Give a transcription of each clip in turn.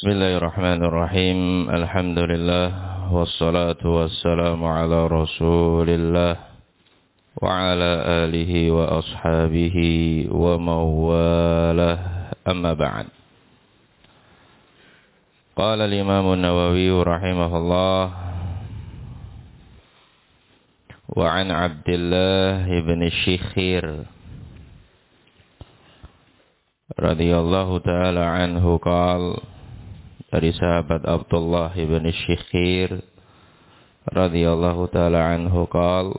Bismillahirrahmanirrahim. Alhamdulillah wassalatu wassalamu ala Rasulillah wa ala alihi wa ashabihi wa mawalah. Amma ba'd. Qala al-Imam an-Nawawi rahimahullah wa an Abdullah ibn Shikhir radhiyallahu ta'ala anhu qala, dari sahabat Abdullah ibn Shikhir radhiyallahu ta'ala anhu qala,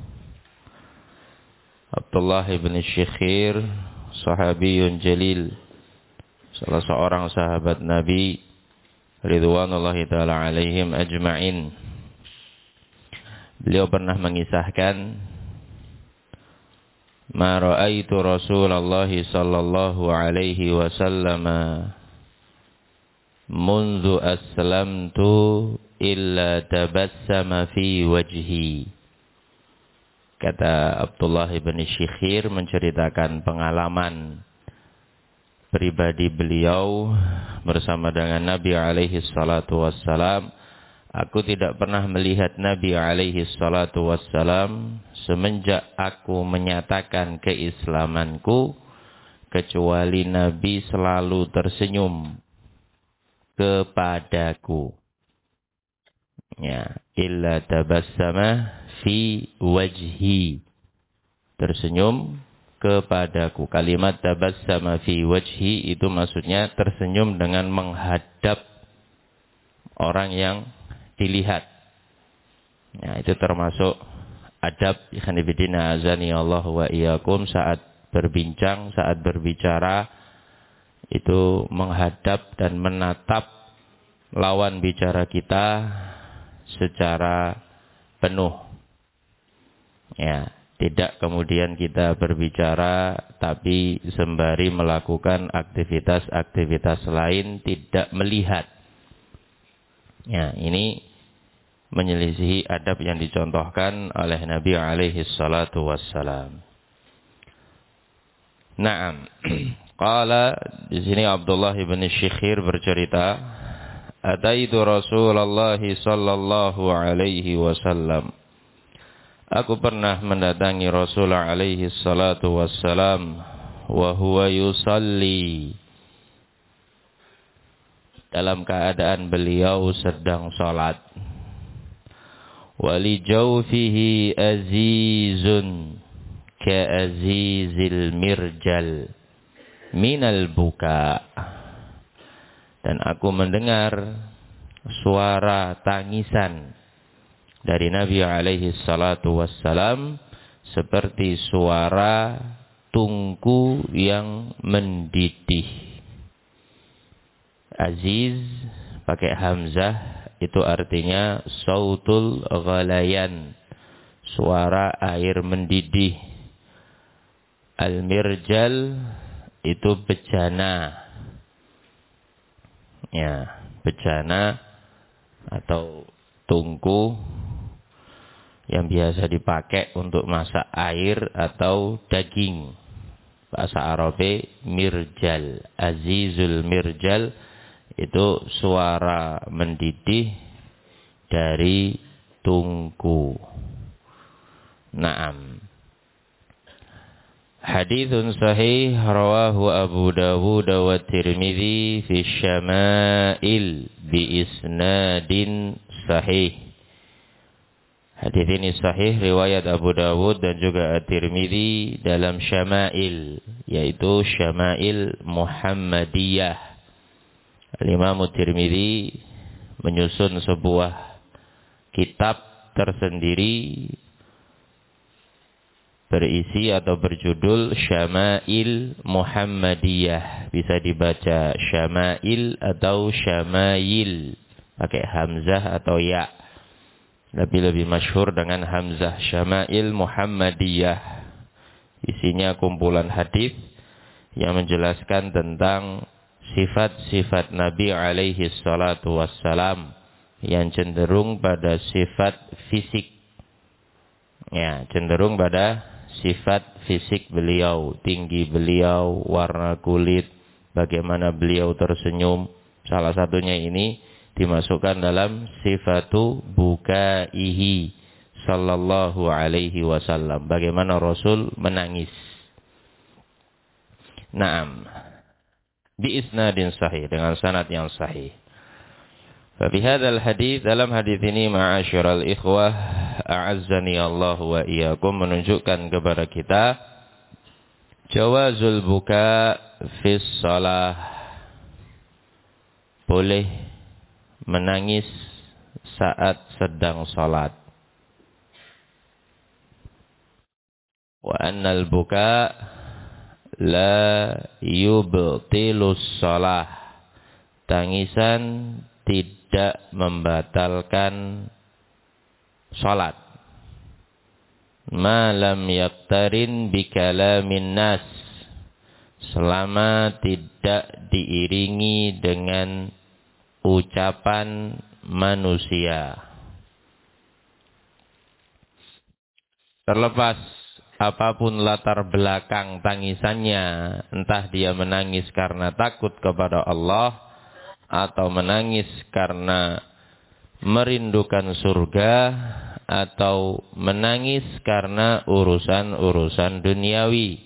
Abdullah ibn Shikhir sahabiyun jalil, salah seorang sahabat Nabi ridwanullahi ta'ala alaihim ajma'in. Beliau pernah mengisahkan, ma ra'aitu Rasulullah sallallahu alaihi wasallam mundu aslamtu illa tabassama fi wajhi. Kata Abdullah ibn Shikhir menceritakan pengalaman pribadi beliau bersama dengan Nabi alaihi salatu wassalam. Aku tidak pernah melihat Nabi alaihi salatu wassalam semenjak aku menyatakan keislamanku, kecuali Nabi selalu tersenyum kepadaku. Ya, illa tabassama fi wajhi, tersenyum kepadaku. Kalimat tabassama fi wajhi itu maksudnya tersenyum dengan menghadap orang yang dilihat. Ya, itu termasuk adab ikhwan fillah azani Allah wa iyyakum saat berbincang, saat berbicara, itu menghadap dan menatap lawan bicara kita secara penuh. Ya, tidak kemudian kita berbicara tapi sembari melakukan aktivitas-aktivitas lain, tidak melihat. Ya, ini menyelisihi adab yang dicontohkan oleh Nabi alaihi salatu wassalam. Naam. Qala, di sini Abdullah ibn Shikhir bercerita, ataitu Rasulullah sallallahu alaihi wasallam. Aku pernah mendatangi Rasulullah alaihi salatu wassalam wa huwa yusalli, dalam keadaan beliau sedang salat. Wa li jawfihi azizun ka azizil mirjal minal buka, dan aku mendengar suara tangisan dari Nabi alaihi salatu wassalam seperti suara tungku yang mendidih. Aziz pakai hamzah itu artinya sautul ghalayan, suara air mendidih. Al-mirjal itu bejana. Ya, bejana atau tungku yang biasa dipakai untuk masak air atau daging. Bahasa Arabnya mirjal. Azizul mirjal itu suara mendidih dari tungku. Naam. Hadithun sahih rawahu Abu Dawud wa Tirmidzi fi syama'il bi isnadin sahih. Hadits ini sahih riwayat Abu Dawud dan juga At-Tirmidzi dalam syama'il, yaitu syama'il Muhammadiyah. Al-Imam At-Tirmidzi menyusun sebuah kitab tersendiri berisi atau berjudul Syama'il Muhammadiyah. Bisa dibaca Syama'il atau Syama'il pakai hamzah atau ya, tapi lebih masyhur dengan hamzah. Syama'il Muhammadiyah isinya kumpulan hadis yang menjelaskan tentang sifat-sifat Nabi alaihi salatu wassalam yang cenderung pada sifat fisik. Ya, cenderung pada sifat fisik beliau, tinggi beliau, warna kulit, bagaimana beliau tersenyum, Salah satunya ini dimasukkan dalam sifatu bukaihi sallallahu alaihi wasallam. Bagaimana Rasul menangis. Naam. Bi isnadin sahih, dengan sanad yang sahih. Fi hadzal hadits, dalam hadis ini ma'asyiral ikhwah a'azzani Allah wa iyyakum, menunjukkan kepada kita jawazul buka fi shalah, boleh menangis saat sedang salat. Wa annal buka la yubtilus shalah, tangisan tidak membatalkan salat. Ma lam yaqtarin bi kalamin nas, selama tidak diiringi dengan ucapan manusia. Terlepas apapun latar belakang tangisannya, entah dia menangis karena takut kepada Allah atau menangis karena merindukan surga, atau menangis karena urusan-urusan duniawi.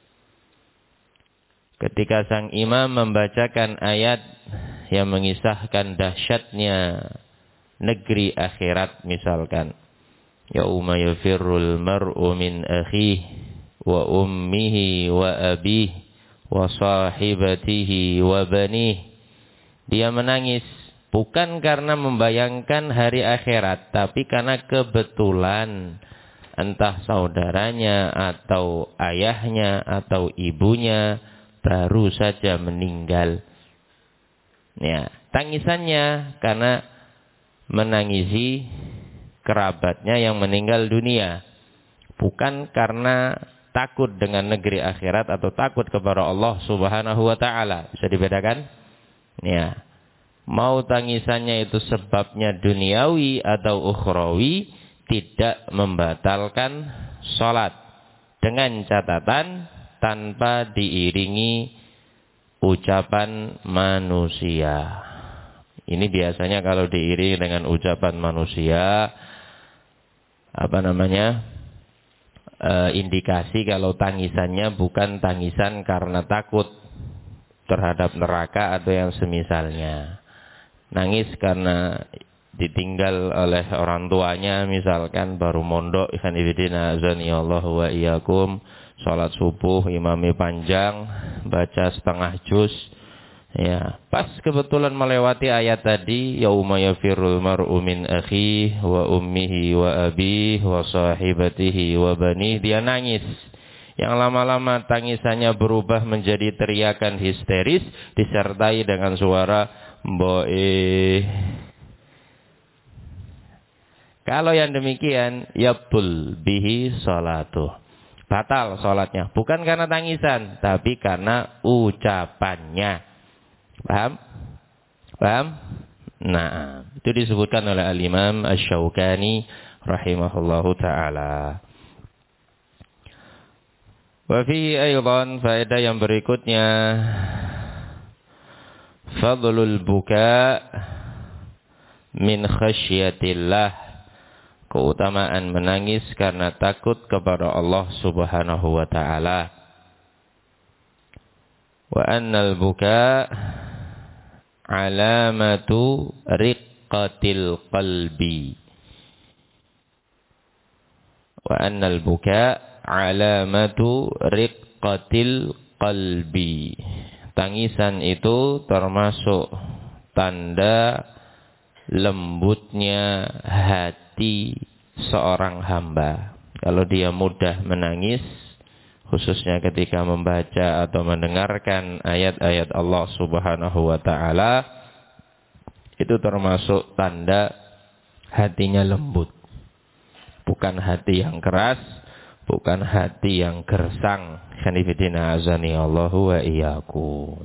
Ketika sang imam membacakan ayat yang mengisahkan dahsyatnya negeri akhirat, misalkan yauma yafirrul mar'u min akhihi wa ummihi wa abihi wa sahibatihi wa banihi, dia menangis bukan karena membayangkan hari akhirat, tapi karena kebetulan entah saudaranya atau ayahnya atau ibunya baru saja meninggal. Ya, tangisannya karena menangisi kerabatnya yang meninggal dunia, bukan karena takut dengan negeri akhirat atau takut kepada Allah Subhanahu wa taala. Bisa dibedakan? Ya. Mau tangisannya itu sebabnya duniawi atau ukhrawi, tidak membatalkan salat, dengan catatan tanpa diiringi ucapan manusia. Ini biasanya kalau diiringi dengan ucapan manusia, indikasi kalau tangisannya bukan tangisan karena takut terhadap neraka atau yang semisalnya. Nangis karena ditinggal oleh orang tuanya, misalkan baru mondok, ikhwan fillah azanillahu wa iyyakum, salat subuh imamnya panjang, baca setengah juz, ya pas kebetulan melewati ayat tadi, yauma yafirrul mar'u min akhihi wa ummihi wa abihi wa sahibatihi wa banihi, dia nangis. Yang lama-lama tangisannya berubah menjadi teriakan histeris disertai dengan suara boe. Kalau yang demikian, yabtul bihi salatuh, batal salatnya, bukan karena tangisan tapi karena ucapannya. Paham? Paham? Nah, itu disebutkan oleh Al-Imam Asy-Syaukani rahimahullahu taala. Wa fihi aidan, faedah yang berikutnya, fadlul buka min khasyatillah, keutamaan menangis karena takut kepada Allah Subhanahu wa taala. Wa annal buka alamatu riqqatil qalbi. Wa annal buka alamatu riqqatil qalbi. Tangisan itu termasuk tanda lembutnya hati seorang hamba. Kalau dia mudah menangis, khususnya ketika membaca atau mendengarkan ayat-ayat Allah Subhanahu wa taala, itu termasuk tanda hatinya lembut. Bukan hati yang keras, bukan hati yang gersang. Khanifidina azani Allahu wa iyyakum.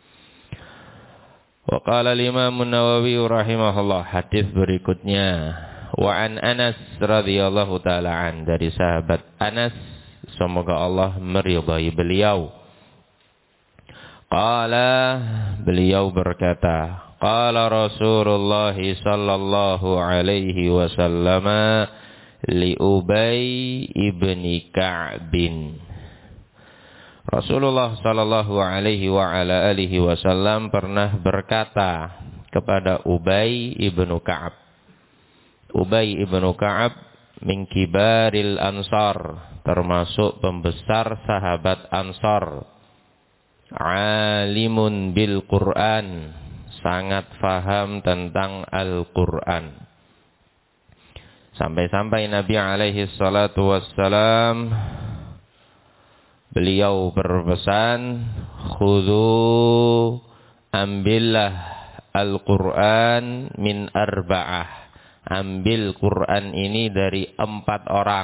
Wa qala al-Imam An-Nawawi rahimahullah, hadis berikutnya, wa an Anas radhiyallahu taala an, dari sahabat Anas, semoga Allah meridai beliau. Qala, beliau berkata, qala Rasulullah sallallahu alaihi wasallam li Ubay ibni Ka'bin. Rasulullah sallallahu alaihi wa ala alihi wasallam pernah berkata kepada Ubay ibnu Ka'ab. Ubay ibnu Ka'ab min kibaril ansar, termasuk pembesar sahabat Ansar. Alimun bil Quran, sangat faham tentang Al-Quran. Sampai-sampai Nabi alaihi salatu wassalam beliau berpesan, khudhu, ambillah Al-Quran min arba'ah, ambil Quran ini dari 4 orang.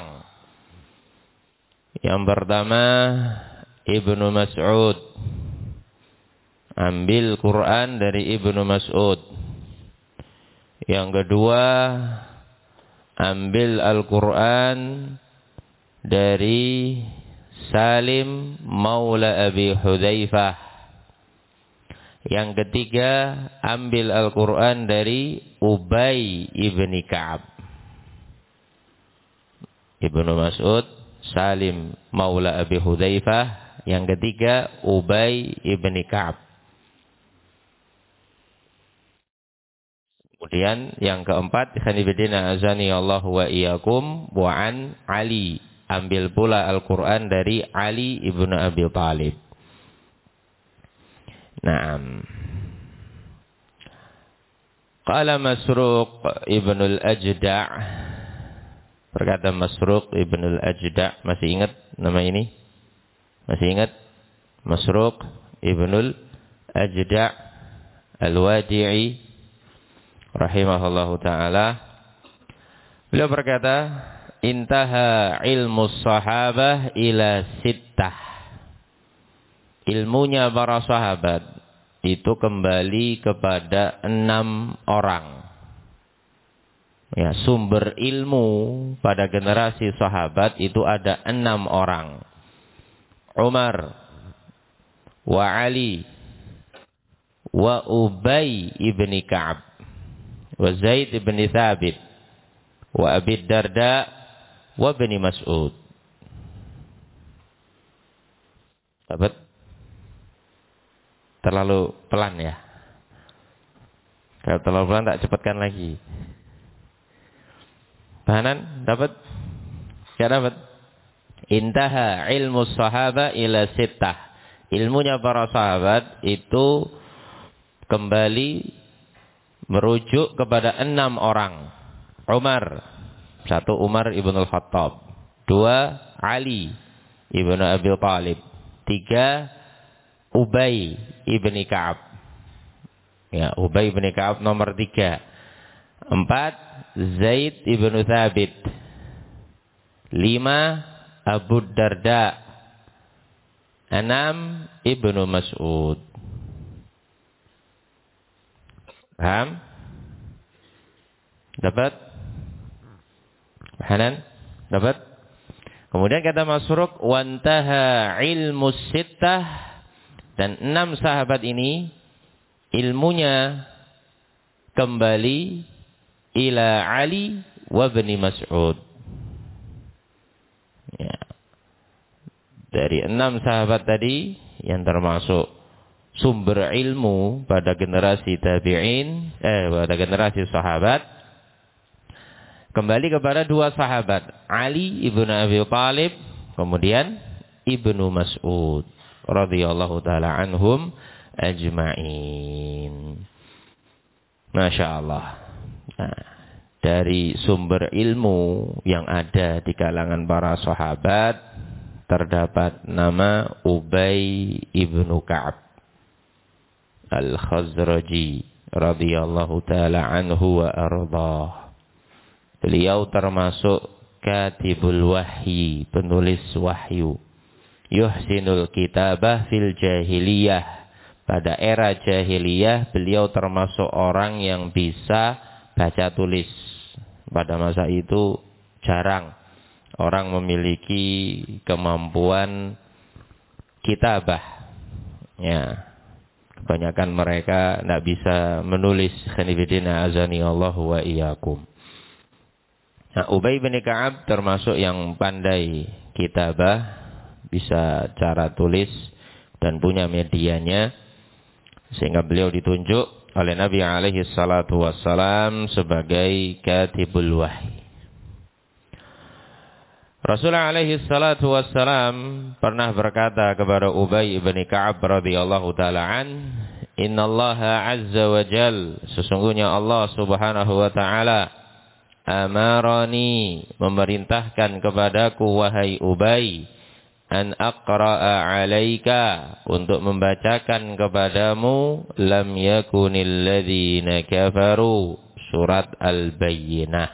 Yang pertama Ibnu Mas'ud, ambil Quran dari Ibnu Mas'ud. Yang kedua, ambil Al-Quran dari Salim Maula Abi Hudzaifah. Yang ketiga, ambil Al-Quran dari Ubay ibni Ka'ab. Ibnu Mas'ud, Salim Maula Abi Hudzaifah. Yang ketiga, Ubay ibni Ka'ab. Kemudian yang keempat, khanibidina azani Allah wa iyyakum, wa an Ali, ambil pula Al-Quran dari Ali ibnu Abi Thalib. Naam. Qala Masruq ibnu al-Ajda', berkata Masruq ibnu al-Ajda', masih ingat nama ini? Masih ingat? Masruq ibnu al-Ajda' al-Wadi'i rahimahullahu ta'ala. Beliau berkata, intaha ilmu sahabah ila sittah. Ilmunya para sahabat itu kembali kepada 6 orang. Ya, sumber ilmu pada generasi sahabat itu ada 6 orang. Umar, wa Ali, wa Ubay ibni Ka'ab, wa Zaid ibni Thabit, wa Abi Darda, wa Ibni Mas'ud. Dapat? Terlalu pelan ya. Kalau terlalu pelan tak cepatkan lagi. Pahanan? Dapat? Ya dapat. Intaha ilmu sahaba ila sittah. Ilmunya para sahabat itu kembali merujuk kepada 6 orang. Umar, 1 Umar ibn al-Khattab, 2 Ali ibn Abi Thalib, 3 Ubay ibni Ka'ab. Ya, Ubay ibni Ka'ab nomor 3. 4 Zaid ibn Thabit. 5 Abu Darda. 6 Ibnu Mas'ud. Paham? Dapat? Hanan? Dapat? Kemudian kata Masruq, wantaha ilmu sittah, dan 6 sahabat ini ilmunya kembali ila Ali wa Ibni Mas'ud. Ya. Dari 6 sahabat tadi yang termasuk sumber ilmu pada generasi tabi'in, pada generasi sahabat, kembali kepada 2 sahabat, Ali ibnu Abi Thalib, kemudian Ibnu Mas'ud radhiyallahu taala anhum ajma'in. Masya Allah. Nah, dari sumber ilmu yang ada di kalangan para sahabat terdapat nama Ubay ibnu Ka'ab al-Khazraji radhiyallahu taala anhu wa ardhah. Beliau termasuk katibul wahyi, penulis wahyu. Yuhsinul kitabah fil jahiliyah. Pada era jahiliyah beliau termasuk orang yang bisa baca tulis. Pada masa itu jarang orang memiliki kemampuan kitabah. Ya, Kebanyakan mereka tidak bisa menulis. Khanifidina azani Allah wa iyyakum. Nah, Ubay bin Ka'ab termasuk yang pandai kitabah, bisa cara tulis dan punya medianya, sehingga beliau ditunjuk oleh Nabi alaihi salatu wassalam sebagai katibul wahyi. Rasulullah alaihi salatu wassalam pernah berkata kepada Ubay bin Ka'ab radhiyallahu ta'ala an, "Innallaha azza wa jal, sesungguhnya Allah subhanahu wa ta'ala, amarani, memerintahkan kepadaku wahai Ubay, an aqra'a alaika, untuk membacakan kepadamu lam yakunil ladzina kafaru, surat Al-Bayyinah."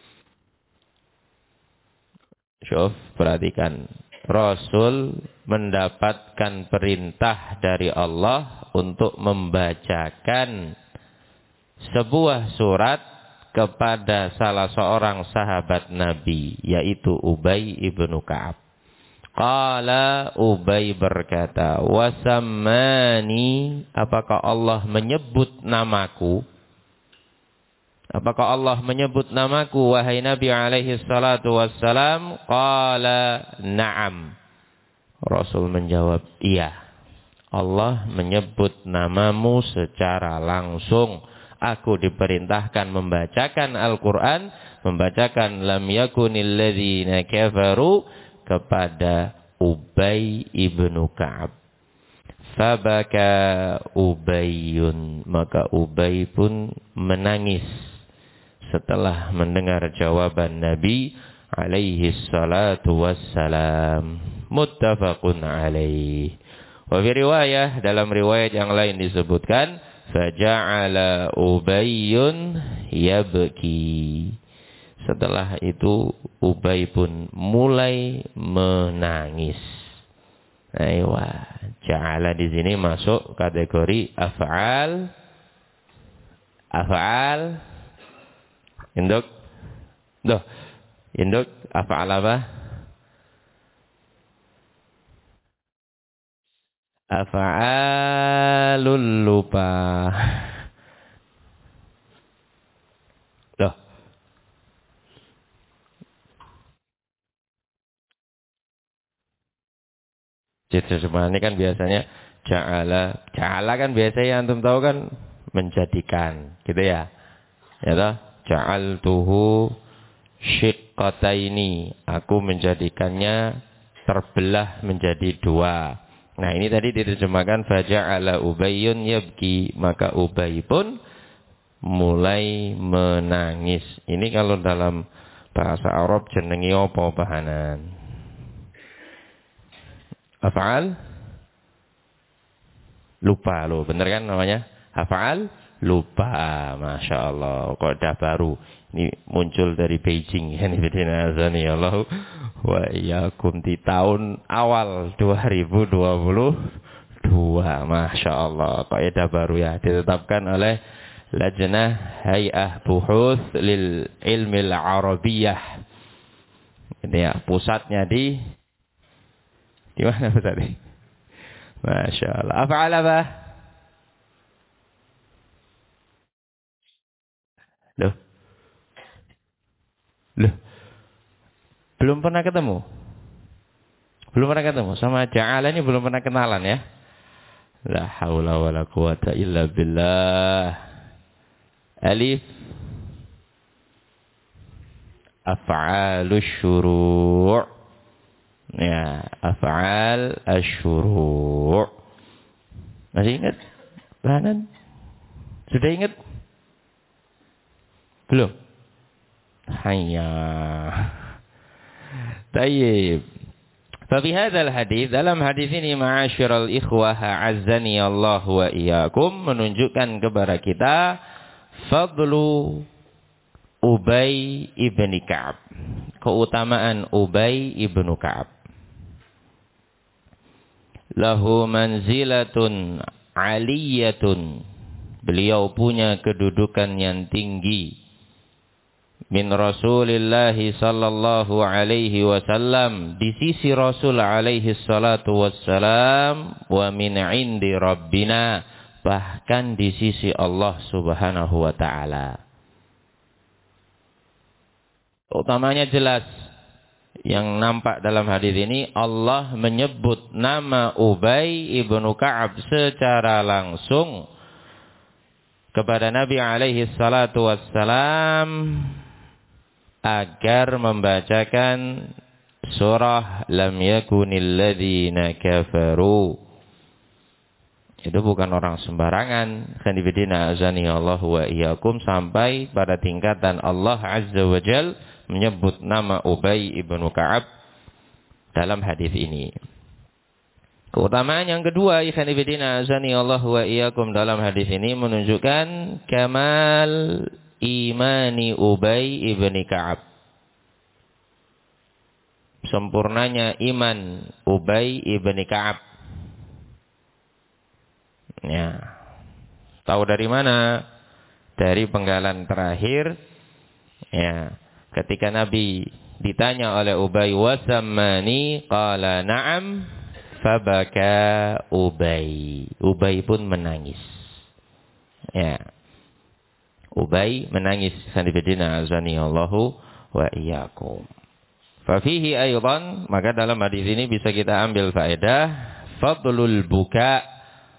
Syuf, perhatikan. Rasul mendapatkan perintah dari Allah untuk membacakan sebuah surat kepada salah seorang sahabat Nabi, yaitu Ubay ibnu Ka'ab. Qala, Ubay berkata, wasammani, apakah Allah menyebut namaku? Apakah Allah menyebut namaku, wahai Nabi alaihi salatu wassalam? Qala, na'am. Rasul menjawab, iya. Allah menyebut namamu secara langsung. Aku diperintahkan membacakan Al-Quran, membacakan lam yakunil ladzina kafaru kepada Ubay ibnu Ka'ab. Fabaka Ubayyun, maka Ubay pun menangis setelah mendengar jawaban Nabi alaihi salatu wassalam. Muttafaqun alaih. Wa fi riwayah, dalam riwayat yang lain disebutkan, faja'ala Ubayyun yabki. Setelah itu Ubay pun mulai menangis. Aywa, ja'ala di sini masuk kategori af'al. Af'al. Induk. Duh. Induk af'al apa? Af'alul lupa. Duh. Jadi sebenarnya kan biasanya ja'ala kan biasanya antum tahu kan menjadikan, gitu ya. Ya toh? Ja'altuhu syiqqataini, aku menjadikannya terbelah menjadi dua. Nah, ini tadi diterjemahkan faja'ala Ubayyun yabki, maka Ubay pun mulai menangis. Ini kalau dalam bahasa Arab jenengi apa bahanan? Af'al? Lupa lo, bener kan namanya? Af'al? Lupa, Masya Allah. Kok dah baru. Ini muncul dari Beijing. Ini bidina azani Allah wa iyyakum di tahun awal 2022. Masya Allah. Kaidah baru ya. Ditetapkan oleh Lajnah Hay'ah Buhuth lil Ilmil Arabiyyah. Ini ya, pusatnya di mana pusatnya? Masya Allah. Af'al apa? Loh. Belum pernah ketemu? Belum pernah ketemu? Sama ja'ala ini belum pernah kenalan ya? La haula wa la quwata illa billah. Alif. Af'alus syuru'. Ya, af'al asyuru'. Masih ingat? Bahanan? Sudah ingat? Belum? Hayya. Tayyib. Fafi hadzal hadis, dalam hadis ini ma'asyiral ikhwah azzani Allah wa iyyakum, menunjukkan kepada kita fadlu Ubay ibn Ka'ab. Keutamaan Ubay ibn Ka'ab. Lahu manzilatun aliyatun. Beliau punya kedudukan yang tinggi. Min Rasulillah sallallahu alaihi wasallam, di sisi Rasul alaihi salatu wassalam, wa min indi Rabbina, bahkan di sisi Allah Subhanahu wa taala. Utamanya jelas yang nampak dalam hadis ini, Allah menyebut nama Ubay ibnu Ka'ab secara langsung kepada Nabi alaihi salatu wassalam agar membacakan surah Lam yakunil ladzina kafaru. Itu bukan orang sembarangan. Khanifidina azani Allah wa iyyakum, sampai pada tingkatan Allah azza wa jal menyebut nama Ubay ibnu Ka'ab dalam hadis ini. Keutamaan yang kedua, khanifidina azani Allah wa iyyakum, dalam hadis ini menunjukkan kamal imani Ubay ibnu Ka'ab. Sempurnanya iman Ubay ibnu Ka'ab. Ya. Tahu dari mana? Dari penggalan terakhir. Ya. Ketika Nabi ditanya oleh Ubay, wasammani, qala na'am, fabaka Ubay. Ubay pun menangis. Ya. Ubay menangis. Sanibidina azani Allahu wa iyyakum. Fafihi aydan, maka dalam hadis ini bisa kita ambil faedah fadlul buka,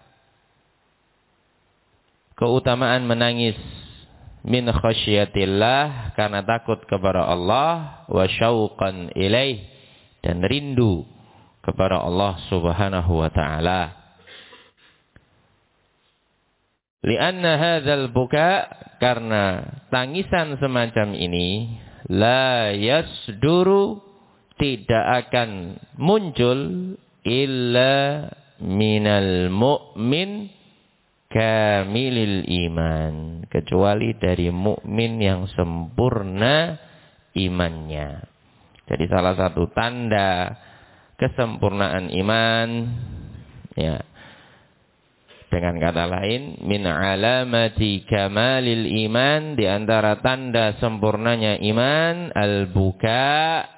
keutamaan menangis, min khasyatillah, karena takut kepada Allah, wa syauqan ilaih, dan rindu kepada Allah Subhanahu wa taala. Lianna hadzal buka, karena tangisan semacam ini la yasduru, tidak akan muncul illa minal mu'min kamilil iman, kecuali dari mukmin yang sempurna imannya. Jadi salah satu tanda kesempurnaan iman, ya, dengan kata lain, min alamati kamalil iman, di antara tanda sempurnanya iman, al-buka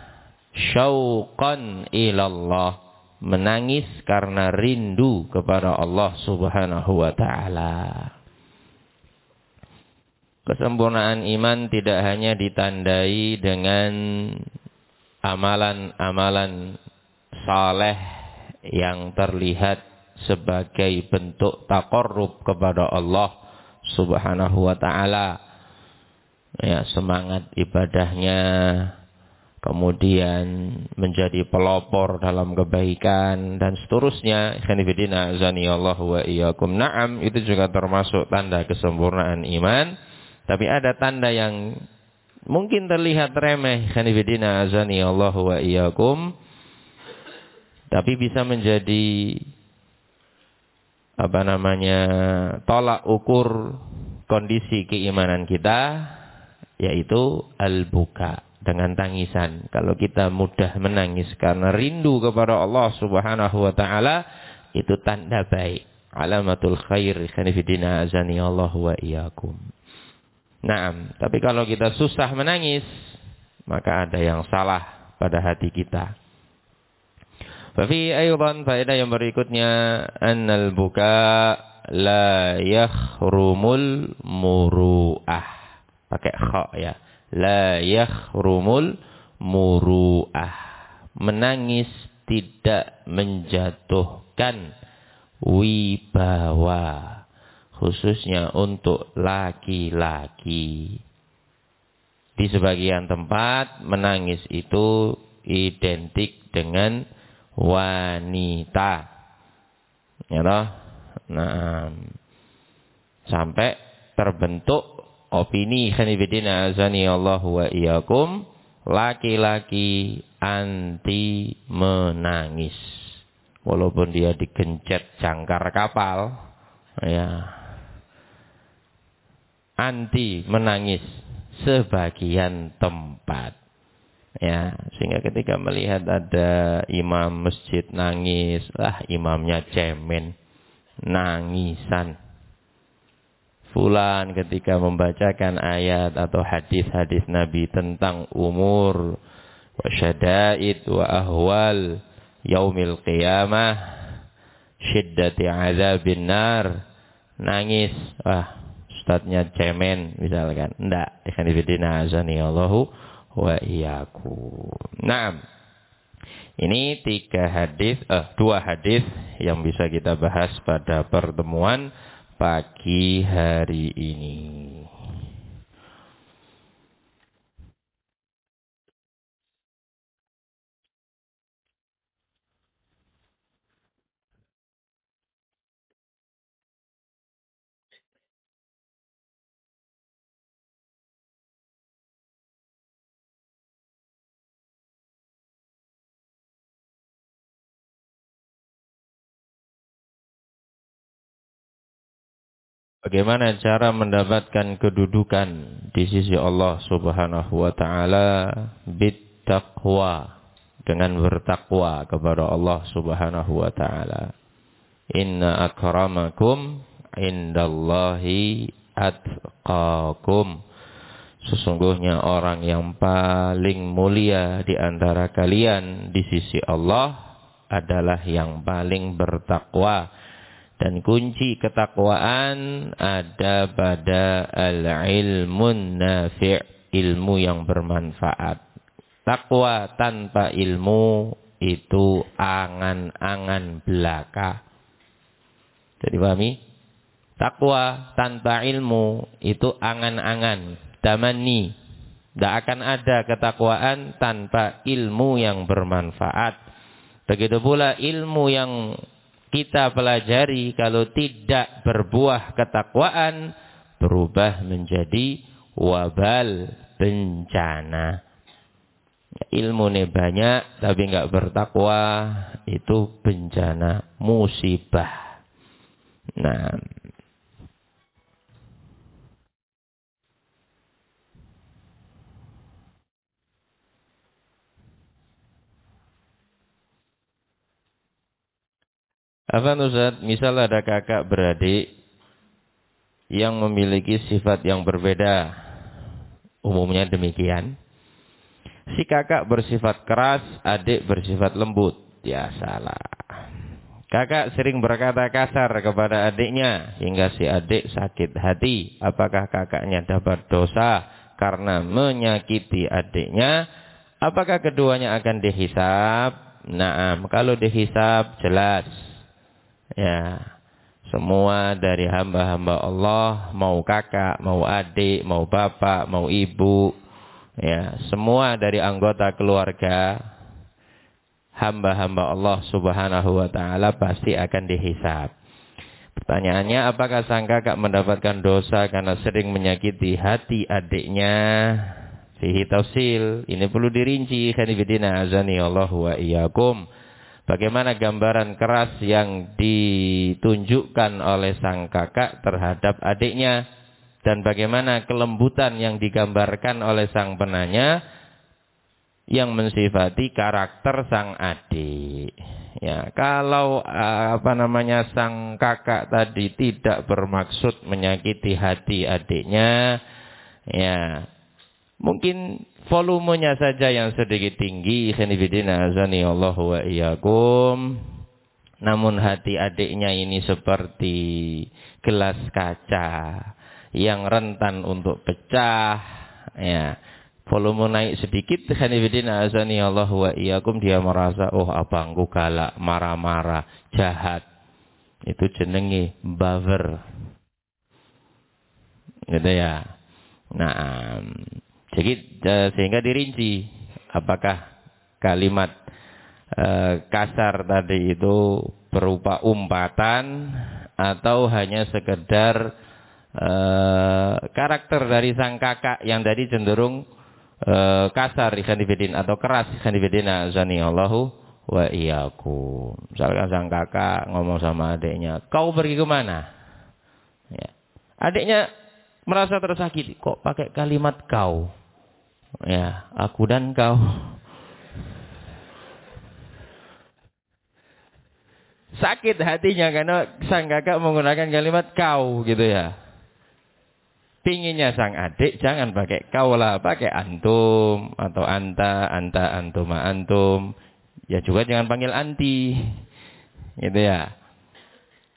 syauqan ilallah, menangis karena rindu kepada Allah Subhanahu wa taala. Kesempurnaan iman tidak hanya ditandai dengan amalan-amalan saleh yang terlihat sebagai bentuk taqarrub kepada Allah Subhanahu wa taala. Ya, semangat ibadahnya, kemudian menjadi pelopor dalam kebaikan dan seterusnya. Khanifidina azani Allah wa iyyakum. Na'am, itu juga termasuk tanda kesempurnaan iman. Tapi ada tanda yang mungkin terlihat remeh, khanifidina azani Allah wa iyyakum, tapi bisa menjadi tolak ukur kondisi keimanan kita, yaitu al-buka, dengan tangisan. Kalau kita mudah menangis karena rindu kepada Allah Subhanahu wa taala, itu tanda baik, alamatul khair. Khanifidina azani Allah wa iyyakum. Naam, tapi kalau kita susah menangis, maka ada yang salah pada hati kita. Fafi aydan, faedah yang berikutnya, annal buka la yakhrumul muru'ah. Pakai kha ya. La yakhrumul muru'ah. Menangis tidak menjatuhkan wibawa, khususnya untuk laki-laki. Di sebagian tempat menangis itu identik dengan wanita. Ya toh? Nah, sampai terbentuk opini, khanifidina azani Allah wa iyyakum, laki-laki anti menangis. Walaupun dia digencet jangkar kapal, ya, anti menangis sebagian tempat. Ya, sehingga ketika melihat ada imam masjid nangis, imamnya cemen, nangisan. Fulan ketika membacakan ayat atau hadis-hadis Nabi tentang umur wa syada'id wa ahwal yaumil qiyamah, syiddati azabin nar, nangis, wah ustadznya cemen misalkan. Enggak, ikhwan fillah azani Allahu wa iyyakum. Naam. Ini dua hadis yang bisa kita bahas pada pertemuan pagi hari ini. Bagaimana cara mendapatkan kedudukan di sisi Allah Subhanahu wa taala bittaqwa, dengan bertakwa kepada Allah Subhanahu wa taala. Inna akramakum indallahi atqakum. Sesungguhnya orang yang paling mulia di antara kalian di sisi Allah adalah yang paling bertakwa. Dan kunci ketakwaan ada pada al-ilmun nafi', ilmu yang bermanfaat. Takwa tanpa ilmu itu angan-angan belaka. Jadi pahami? Takwa tanpa ilmu itu angan-angan, tamanni. Tidak akan ada ketakwaan tanpa ilmu yang bermanfaat. Begitu pula ilmu yang kita pelajari kalau tidak berbuah ketakwaan, berubah menjadi wabal, bencana. Ilmu ini banyak tapi enggak bertakwa, itu bencana, musibah. Nah, apa Ustaz, misal ada kakak beradik yang memiliki sifat yang berbeda. Umumnya demikian. Si kakak bersifat keras, adik bersifat lembut. Ya salah. Kakak sering berkata kasar kepada adiknya hingga si adik sakit hati. Apakah kakaknya dapat dosa karena menyakiti adiknya? Apakah keduanya akan dihisab? Nah, kalau dihisab jelas. Ya, semua dari hamba-hamba Allah, mau kakak, mau adik, mau bapak, mau ibu, ya, semua dari anggota keluarga hamba-hamba Allah Subhanahu wa taala pasti akan dihisab. Pertanyaannya, apakah sang kakak mendapatkan dosa karena sering menyakiti hati adiknya? Fihi tafsil, ini perlu dirinci. Khanifidina azani Allah wa iyyakum. Bagaimana gambaran keras yang ditunjukkan oleh sang kakak terhadap adiknya, dan bagaimana kelembutan yang digambarkan oleh sang penanya yang mensifati karakter sang adik. Ya, kalau sang kakak tadi tidak bermaksud menyakiti hati adiknya, ya mungkin volumenya saja yang sedikit tinggi, khanifidina azani Allah wa iyyakum. Namun hati adiknya ini seperti gelas kaca yang rentan untuk pecah. Ya, volume naik sedikit, khanifidina azani Allah wa iyyakum, dia merasa, oh abangku galak, marah-marah, jahat. Itu jenenge baver. Gitu ya. Nah, jadi sehingga dirinci apakah kalimat kasar tadi itu berupa umpatan atau hanya sekedar karakter dari sang kakak yang tadi cenderung kasar ikhwanifidin atau keras ikhwanifidin azani Allahu wa iyyakum. Misalkan sang kakak ngomong sama adiknya, kau pergi kemana? Ya. Adiknya merasa tersakiti, kok pakai kalimat kau? Ya, aku dan kau. Sakit hatinya karena sang kakak menggunakan kalimat kau gitu ya. Pinginnya sang adik jangan pakai kau lah, pakai antum atau anta, antuma, antum. Ya juga jangan panggil anti. Gitu ya.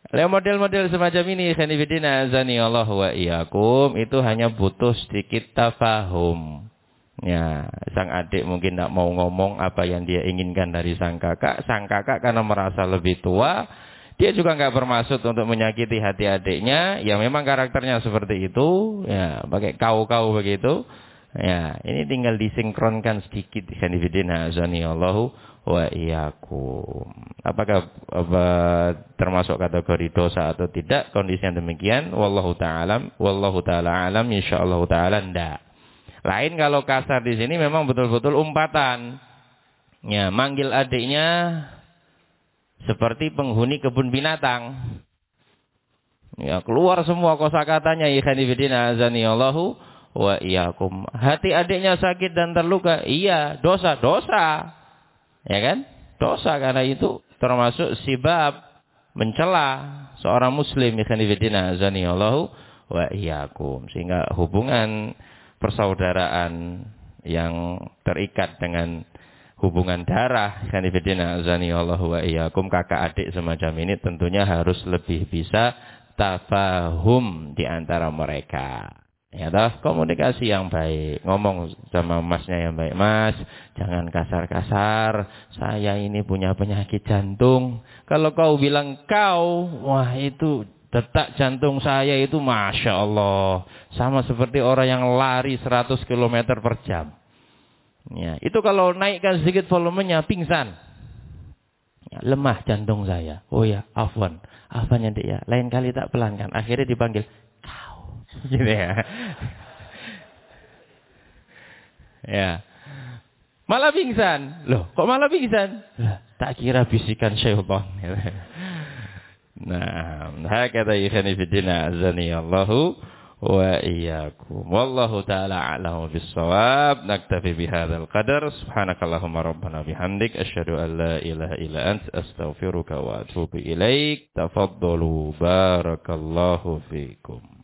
Model-model semacam ini khanifidina azani Allah wa iyyakum itu hanya butuh sedikit tafahum. Ya, sang adik mungkin tidak mau ngomong apa yang dia inginkan dari sang kakak. Sang kakak karena merasa lebih tua, dia juga nggak bermaksud untuk menyakiti hati adiknya. Ya memang karakternya seperti itu. Ya, pakai kau-kau begitu. Ya, ini tinggal disinkronkan sedikit khanifidina azani Allah wa iyyakum. Apakah termasuk kategori dosa atau tidak? Kondisinya demikian. Wallahu ta'ala alam. Insyaallah taala enggak. Lain kalau kasar di sini memang betul-betul umpatan. Ya, manggil adiknya seperti penghuni kebun binatang. Ya, keluar semua kosakatanya ikhanifidina azani Allahu wa iyyakum. Hati adiknya sakit dan terluka. Iya, dosa. Ya kan? Dosa karena itu termasuk sebab mencela seorang muslim ikhanifidina azani Allahu wa iyyakum. Sehingga hubungan persaudaraan yang terikat dengan hubungan darah khanifidina azani Allahu wa iyyakum, kakak adik semacam ini tentunya harus lebih bisa tafahum di antara mereka. Ya toh, komunikasi yang baik, ngomong sama masnya yang baik, mas jangan kasar-kasar, saya ini punya penyakit jantung. Kalau kau bilang kau, wah itu detak jantung saya itu Masya Allah sama seperti orang yang lari 100 km per jam. Ya, itu kalau naikkan sedikit volumenya pingsan. Ya, lemah jantung saya. Oh ya, afwan ya Dik ya. Lain kali tak pelankan. Akhirnya dipanggil kau. Gitu ya. Ya. Malah pingsan. Loh, kok malah pingsan? Lah, tak kira bisikan syaitan. Nah, hakata ikhani fiddina azani Allahu wa iyyakum. Wallahu ta'ala a'lamu bis-shawab. Naktafi bihadzal qadar. Subhanakallahumma rabbana bihamdik asyhadu an la ilaha illa anta astaghfiruka wa atubu ilaik. Tafaddalu barakallahu fikum.